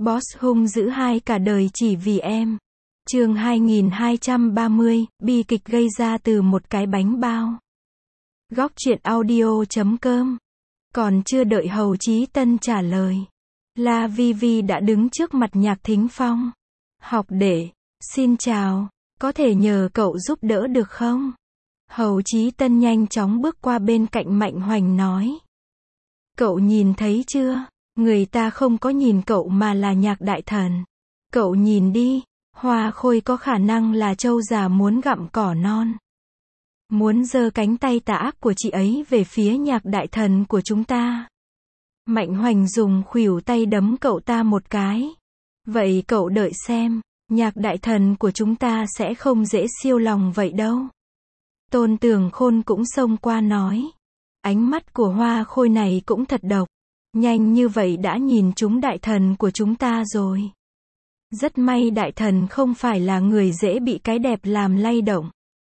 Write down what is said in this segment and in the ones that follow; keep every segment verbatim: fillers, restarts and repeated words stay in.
Boss hung dữ hai cả đời chỉ vì em. Chương hai nghìn hai trăm ba mươi, bi kịch gây ra từ một cái bánh bao. Góc truyện audio chấm com. Còn chưa đợi Hầu Chí Tân trả lời, La Vi Vi đã đứng trước mặt Nhạc Thính Phong. Học đệ, xin chào, có thể nhờ cậu giúp đỡ được không? Hầu Chí Tân nhanh chóng bước qua bên cạnh Mạnh Hoành nói. Cậu nhìn thấy chưa? Người ta không có nhìn cậu mà là Nhạc đại thần. Cậu nhìn đi, Hoa Khôi có khả năng là trâu già muốn gặm cỏ non. Muốn giơ cánh tay tà ác của chị ấy về phía Nhạc đại thần của chúng ta. Mạnh Hoành dùng khuỷu tay đấm cậu ta một cái. Vậy cậu đợi xem, Nhạc đại thần của chúng ta sẽ không dễ siêu lòng vậy đâu. Tôn Tường Khôn cũng xông qua nói. Ánh mắt của Hoa Khôi này cũng thật độc. Nhanh như vậy đã nhìn trúng đại thần của chúng ta rồi. Rất may đại thần không phải là người dễ bị cái đẹp làm lay động.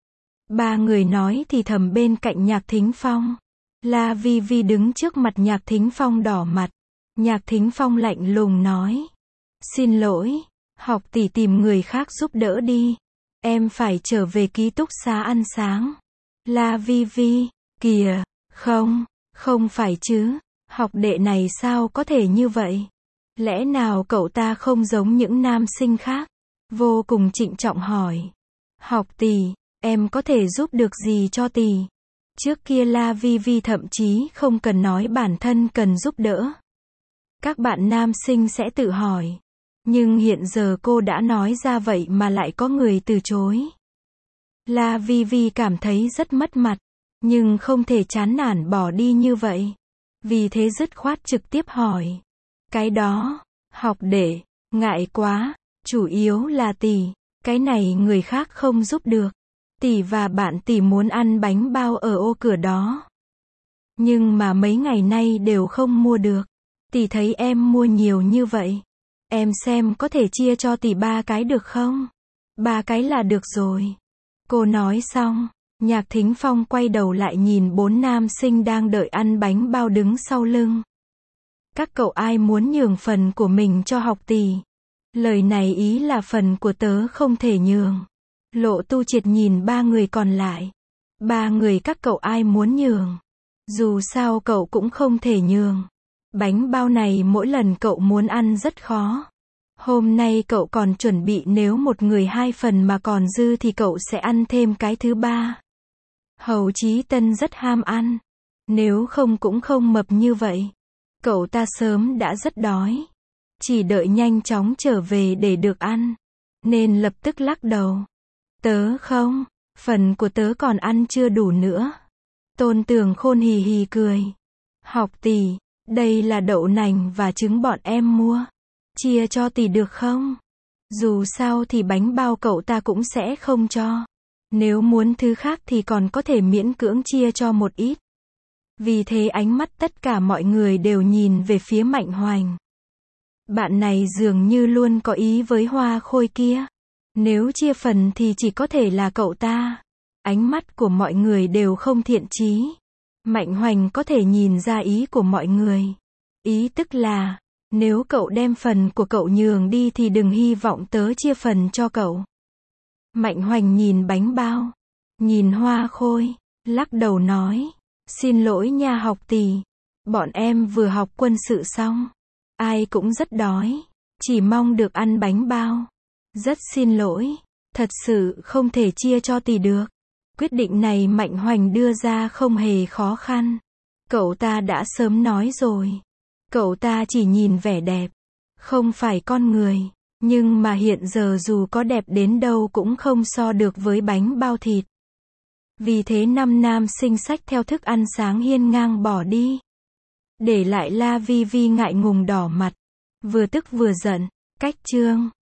Ba người nói thì thầm bên cạnh Nhạc Thính Phong. La Vi Vi đứng trước mặt Nhạc Thính Phong đỏ mặt. Nhạc Thính Phong lạnh lùng nói. Xin lỗi, học tỷ tìm người khác giúp đỡ đi. Em phải trở về ký túc xá ăn sáng. La Vi Vi, kìa, không, không phải chứ, học đệ này sao có thể như vậy? Lẽ nào cậu ta không giống những nam sinh khác? Vô cùng trịnh trọng hỏi. Học tỷ, em có thể giúp được gì cho tỷ? Trước kia La Vi Vi thậm chí không cần nói bản thân cần giúp đỡ. Các bạn nam sinh sẽ tự hỏi. Nhưng hiện giờ cô đã nói ra vậy mà lại có người từ chối. La Vi Vi cảm thấy rất mất mặt, nhưng không thể chán nản bỏ đi như vậy. Vì thế dứt khoát trực tiếp hỏi. Cái đó, học đệ, ngại quá, chủ yếu là tỷ, cái này người khác không giúp được. Tỷ và bạn tỷ muốn ăn bánh bao ở ô cửa đó. Nhưng mà mấy ngày nay đều không mua được. Tỷ thấy em mua nhiều như vậy. Em xem có thể chia cho tỷ ba cái được không? Ba cái là được rồi. Cô nói xong, Nhạc Thính Phong quay đầu lại nhìn bốn nam sinh đang đợi ăn bánh bao đứng sau lưng. Các cậu ai muốn nhường phần của mình cho học tỷ? Lời này ý là phần của tớ không thể nhường. Lộ Tu Triệt nhìn ba người còn lại. Ba người các cậu ai muốn nhường? Dù sao cậu cũng không thể nhường. Bánh bao này mỗi lần cậu muốn ăn rất khó. Hôm nay cậu còn chuẩn bị nếu một người hai phần mà còn dư thì cậu sẽ ăn thêm cái thứ ba. Hầu Chí Tân rất ham ăn. Nếu không cũng không mập như vậy. Cậu ta sớm đã rất đói. Chỉ đợi nhanh chóng trở về để được ăn. Nên lập tức lắc đầu. Tớ không, phần của tớ còn ăn chưa đủ nữa. Tôn Tường Khôn hì hì cười. Học tỷ, đây là đậu nành và trứng bọn em mua. Chia cho tỷ được không? Dù sao thì bánh bao cậu ta cũng sẽ không cho. Nếu muốn thứ khác thì còn có thể miễn cưỡng chia cho một ít. Vì thế ánh mắt tất cả mọi người đều nhìn về phía Mạnh Hoành. Bạn này dường như luôn có ý với Hoa Khôi kia. Nếu chia phần thì chỉ có thể là cậu ta. Ánh mắt của mọi người đều không thiện chí. Mạnh Hoành có thể nhìn ra ý của mọi người. Ý tức là, nếu cậu đem phần của cậu nhường đi thì đừng hy vọng tớ chia phần cho cậu. Mạnh Hoành nhìn bánh bao, nhìn Hoa Khôi, lắc đầu nói. Xin lỗi nha học tỷ. Bọn em vừa học quân sự xong. Ai cũng rất đói. Chỉ mong được ăn bánh bao. Rất xin lỗi. Thật sự không thể chia cho tỷ được. Quyết định này Mạnh Hoành đưa ra không hề khó khăn. Cậu ta đã sớm nói rồi. Cậu ta chỉ nhìn vẻ đẹp. Không phải con người. Nhưng mà hiện giờ dù có đẹp đến đâu cũng không so được với bánh bao thịt. Vì thế năm nam sinh xách theo thức ăn sáng hiên ngang bỏ đi. Để lại La Vi Vi ngại ngùng đỏ mặt. Vừa tức vừa giận. Cách chương.